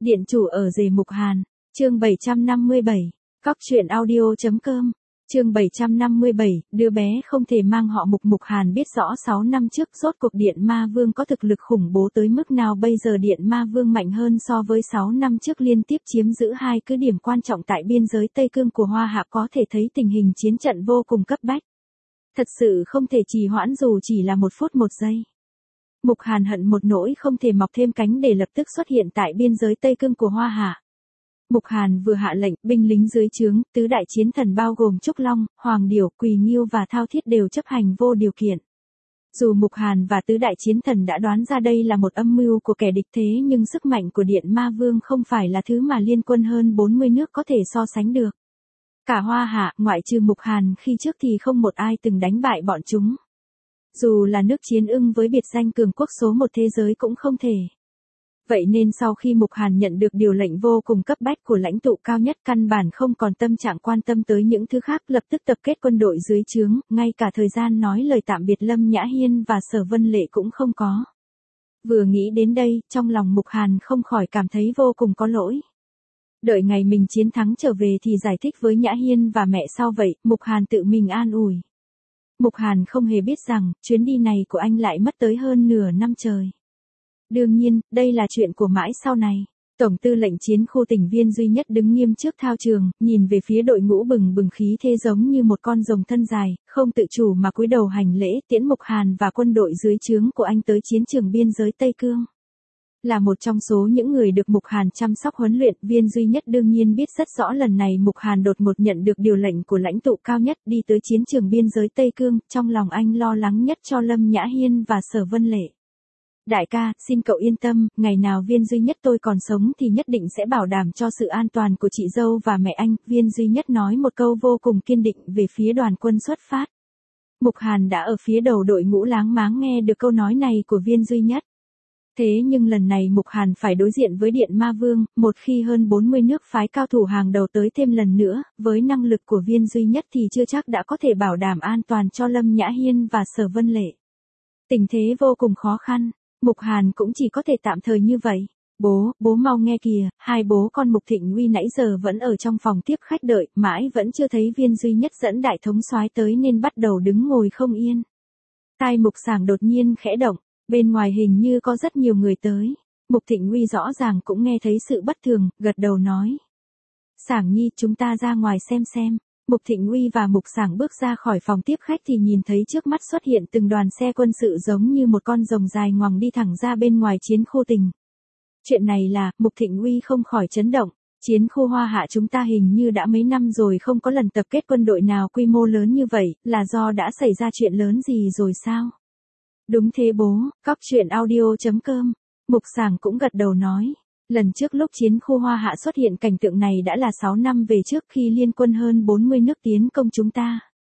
Điện chủ ở rể Mục Hàn, chương 757, Cóc truyện audio.com, chương 757, đứa bé không thể mang họ Mục. Mục Hàn biết rõ 6 năm trước rốt cuộc Điện Ma Vương có thực lực khủng bố tới mức nào. Bây giờ Điện Ma Vương mạnh hơn so với 6 năm trước, liên tiếp chiếm giữ hai cứ điểm quan trọng tại biên giới Tây Cương của Hoa Hạ, có thể thấy tình hình chiến trận vô cùng cấp bách. Thật sự không thể trì hoãn dù chỉ là 1 phút 1 giây. Mục Hàn hận một nỗi không thể mọc thêm cánh để lập tức xuất hiện tại biên giới Tây Cương của Hoa Hạ. Mục Hàn vừa hạ lệnh, binh lính dưới trướng, tứ đại chiến thần bao gồm Trúc Long, Hoàng Điểu, Quỳ Nghiêu và Thao Thiết đều chấp hành vô điều kiện. Dù Mục Hàn và tứ đại chiến thần đã đoán ra đây là một âm mưu của kẻ địch, thế nhưng sức mạnh của Điện Ma Vương không phải là thứ mà liên quân hơn 40 nước có thể so sánh được. Cả Hoa Hạ, ngoại trừ Mục Hàn khi trước thì không một ai từng đánh bại bọn chúng. Dù là nước Chiến Ưng với biệt danh cường quốc số 1 thế giới cũng không thể. Vậy nên sau khi Mục Hàn nhận được điều lệnh vô cùng cấp bách của lãnh tụ cao nhất, căn bản không còn tâm trạng quan tâm tới những thứ khác, lập tức tập kết quân đội dưới trướng, ngay cả thời gian nói lời tạm biệt Lâm Nhã Hiên và Sở Vân Lệ cũng không có. Vừa nghĩ đến đây, trong lòng Mục Hàn không khỏi cảm thấy vô cùng có lỗi. Đợi ngày mình chiến thắng trở về thì giải thích với Nhã Hiên và mẹ sau vậy, Mục Hàn tự mình an ủi. Mục Hàn không hề biết rằng, chuyến đi này của anh lại mất tới hơn nửa năm trời. Đương nhiên, đây là chuyện của mãi sau này. Tổng tư lệnh chiến khu tỉnh Viên duy nhất đứng nghiêm trước thao trường, nhìn về phía đội ngũ bừng bừng khí thế giống như một con rồng thân dài, không tự chủ mà cúi đầu hành lễ tiễn Mục Hàn và quân đội dưới trướng của anh tới chiến trường biên giới Tây Cương. Là một trong số những người được Mục Hàn chăm sóc huấn luyện, Viên duy nhất đương nhiên biết rất rõ lần này Mục Hàn đột ngột nhận được điều lệnh của lãnh tụ cao nhất đi tới chiến trường biên giới Tây Cương, trong lòng anh lo lắng nhất cho Lâm Nhã Hiên và Sở Vân Lệ. Đại ca, xin cậu yên tâm, ngày nào Viên duy nhất tôi còn sống thì nhất định sẽ bảo đảm cho sự an toàn của chị dâu và mẹ anh. Viên duy nhất nói một câu vô cùng kiên định về phía đoàn quân xuất phát. Mục Hàn đã ở phía đầu đội ngũ láng máng nghe được câu nói này của Viên duy nhất. Thế nhưng lần này Mục Hàn phải đối diện với Điện Ma Vương, một khi hơn 40 nước phái cao thủ hàng đầu tới thêm lần nữa, với năng lực của Viên duy nhất thì chưa chắc đã có thể bảo đảm an toàn cho Lâm Nhã Hiên và Sở Vân Lệ. Tình thế vô cùng khó khăn, Mục Hàn cũng chỉ có thể tạm thời như vậy. Bố mau nghe kìa, hai bố con Mục Thịnh Uy nãy giờ vẫn ở trong phòng tiếp khách đợi, mãi vẫn chưa thấy Viên duy nhất dẫn đại thống soái tới nên bắt đầu đứng ngồi không yên. Tai Mục Sảng đột nhiên khẽ động. Bên ngoài hình như có rất nhiều người tới. Mục Thịnh Uy rõ ràng cũng nghe thấy sự bất thường, gật đầu nói. Sảng nhi, chúng ta ra ngoài xem. Mục Thịnh Uy và Mục Sảng bước ra khỏi phòng tiếp khách thì nhìn thấy trước mắt xuất hiện từng đoàn xe quân sự giống như một con rồng dài ngoằng đi thẳng ra bên ngoài chiến khu tỉnh. Chuyện này là, Mục Thịnh Uy không khỏi chấn động. Chiến khu Hoa Hạ chúng ta hình như đã mấy năm rồi không có lần tập kết quân đội nào quy mô lớn như vậy, là do đã xảy ra chuyện lớn gì rồi sao? Đúng thế bố, Cóc truyện audio.com, Mục Sảng cũng gật đầu nói. Lần trước lúc chiến khu Hoa Hạ xuất hiện cảnh tượng này đã là 6 năm về trước khi liên quân hơn 40 nước tiến công chúng ta.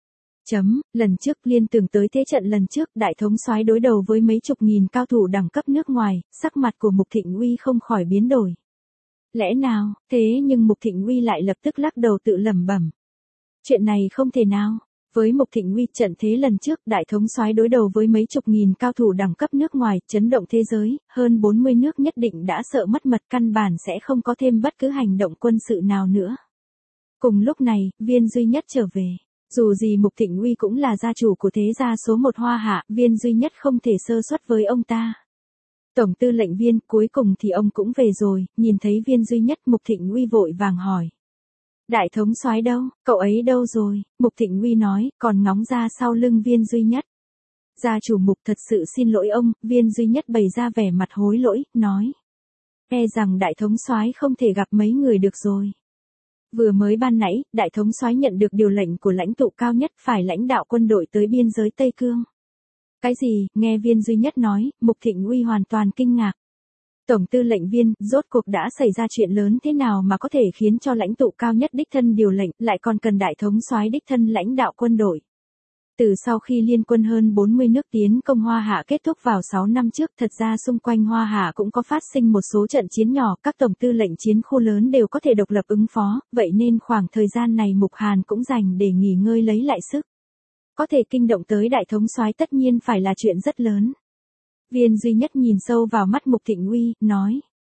Lần trước liên tưởng tới thế trận lần trước đại thống soái đối đầu với mấy chục nghìn cao thủ đẳng cấp nước ngoài, sắc mặt của Mục Thịnh Uy không khỏi biến đổi. Lẽ nào, thế nhưng Mục Thịnh Uy lại lập tức lắc đầu tự lẩm bẩm. Chuyện này không thể nào. Với Mục Thịnh Uy, trận thế lần trước đại thống soái đối đầu với mấy chục nghìn cao thủ đẳng cấp nước ngoài, chấn động thế giới, hơn 40 nước nhất định đã sợ mất mật, căn bản sẽ không có thêm bất cứ hành động quân sự nào nữa. Cùng lúc này, Viên duy nhất trở về. Dù gì Mục Thịnh Uy cũng là gia chủ của thế gia số 1 Hoa Hạ, Viên duy nhất không thể sơ suất với ông ta. Tổng tư lệnh Viên, cuối cùng thì ông cũng về rồi. Nhìn thấy Viên duy nhất, Mục Thịnh Uy vội vàng hỏi. Đại thống soái đâu, cậu ấy đâu rồi? Mục Thịnh Uy nói, còn ngóng ra sau lưng Viên duy nhất. Gia chủ Mục, thật sự xin lỗi ông. Viên duy nhất bày ra vẻ mặt hối lỗi, nói. E rằng đại thống soái không thể gặp mấy người được rồi. Vừa mới ban nãy, đại thống soái nhận được điều lệnh của lãnh tụ cao nhất phải lãnh đạo quân đội tới biên giới Tây Cương. Cái gì? Nghe Viên duy nhất nói, Mục Thịnh Uy hoàn toàn kinh ngạc. Tổng tư lệnh Viên, rốt cuộc đã xảy ra chuyện lớn thế nào mà có thể khiến cho lãnh tụ cao nhất đích thân điều lệnh, lại còn cần đại thống soái đích thân lãnh đạo quân đội. Từ sau khi liên quân hơn 40 nước tiến công Hoa Hạ kết thúc vào 6 năm trước, thật ra xung quanh Hoa Hạ cũng có phát sinh một số trận chiến nhỏ, các tổng tư lệnh chiến khu lớn đều có thể độc lập ứng phó, vậy nên khoảng thời gian này Mục Hàn cũng dành để nghỉ ngơi lấy lại sức. Có thể kinh động tới đại thống soái tất nhiên phải là chuyện rất lớn. Viên duy nhất nhìn sâu vào mắt Mục Thịnh Uy, nói.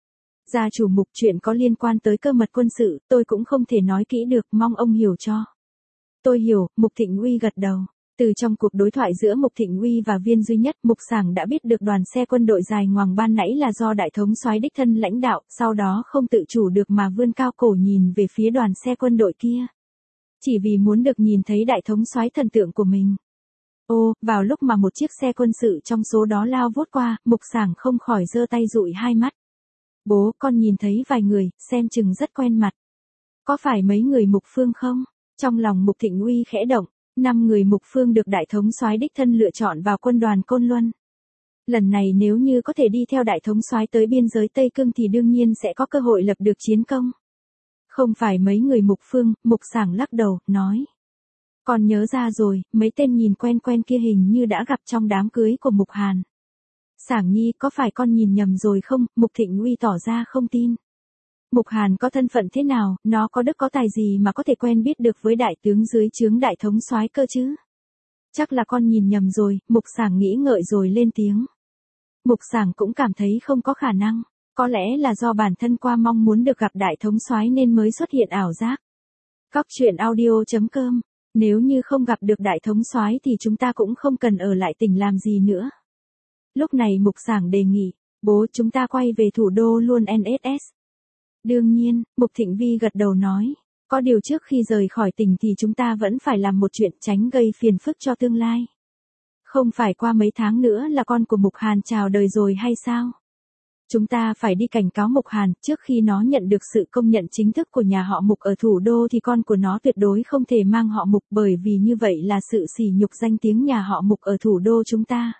Gia chủ Mục, chuyện có liên quan tới cơ mật quân sự, tôi cũng không thể nói kỹ được, mong ông hiểu cho. Tôi hiểu, Mục Thịnh Uy gật đầu. Từ trong cuộc đối thoại giữa Mục Thịnh Uy và Viên Duy Nhất, Mục Sảng đã biết được đoàn xe quân đội dài ngoằng ban nãy là do đại thống soái đích thân lãnh đạo, sau đó không tự chủ được mà vươn cao cổ nhìn về phía đoàn xe quân đội kia. Chỉ vì muốn được nhìn thấy đại thống soái thần tượng của mình. Ô, vào lúc mà một chiếc xe quân sự trong số đó lao vút qua, Mục Sảng không khỏi giơ tay dụi hai mắt. Bố, con nhìn thấy vài người, xem chừng rất quen mặt. Có phải mấy người Mục Phương không? Trong lòng Mục Thịnh Uy khẽ động, 5 người Mục Phương được đại thống soái đích thân lựa chọn vào quân đoàn Côn Luân. Lần này nếu như có thể đi theo đại thống soái tới biên giới Tây Cương thì đương nhiên sẽ có cơ hội lập được chiến công. Không phải mấy người Mục Phương, Mục Sảng lắc đầu, nói. Con nhớ ra rồi, mấy tên nhìn quen quen kia hình như đã gặp trong đám cưới của Mục Hàn. Sảng Nhi, có phải con nhìn nhầm rồi không? Mục Thịnh Uy tỏ ra không tin. Mục Hàn có thân phận thế nào, nó có đức có tài gì mà có thể quen biết được với đại tướng dưới trướng đại thống soái cơ chứ? Chắc là con nhìn nhầm rồi, Mục Sảng nghĩ ngợi rồi lên tiếng. Mục Sảng cũng cảm thấy không có khả năng, có lẽ là do bản thân qua mong muốn được gặp đại thống soái nên mới xuất hiện ảo giác. Các chuyện audio.com, nếu như không gặp được đại thống soái thì chúng ta cũng không cần ở lại tỉnh làm gì nữa. Lúc này Mục Sảng đề nghị, bố chúng ta quay về thủ đô luôn NSS. Đương nhiên, Mục Thịnh Vi gật đầu nói, có điều trước khi rời khỏi tỉnh thì chúng ta vẫn phải làm một chuyện tránh gây phiền phức cho tương lai. Không phải qua mấy tháng nữa là con của Mục Hàn chào đời rồi hay sao? Chúng ta phải đi cảnh cáo Mục Hàn, trước khi nó nhận được sự công nhận chính thức của nhà họ Mục ở thủ đô thì con của nó tuyệt đối không thể mang họ Mục, bởi vì như vậy là sự sỉ nhục danh tiếng nhà họ Mục ở thủ đô chúng ta.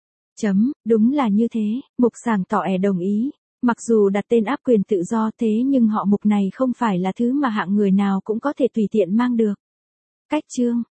Đúng là như thế, Mục Sảng tỏ vẻ đồng ý. Mặc dù đặt tên áp quyền tự do thế nhưng họ Mục này không phải là thứ mà hạng người nào cũng có thể tùy tiện mang được. Cách chương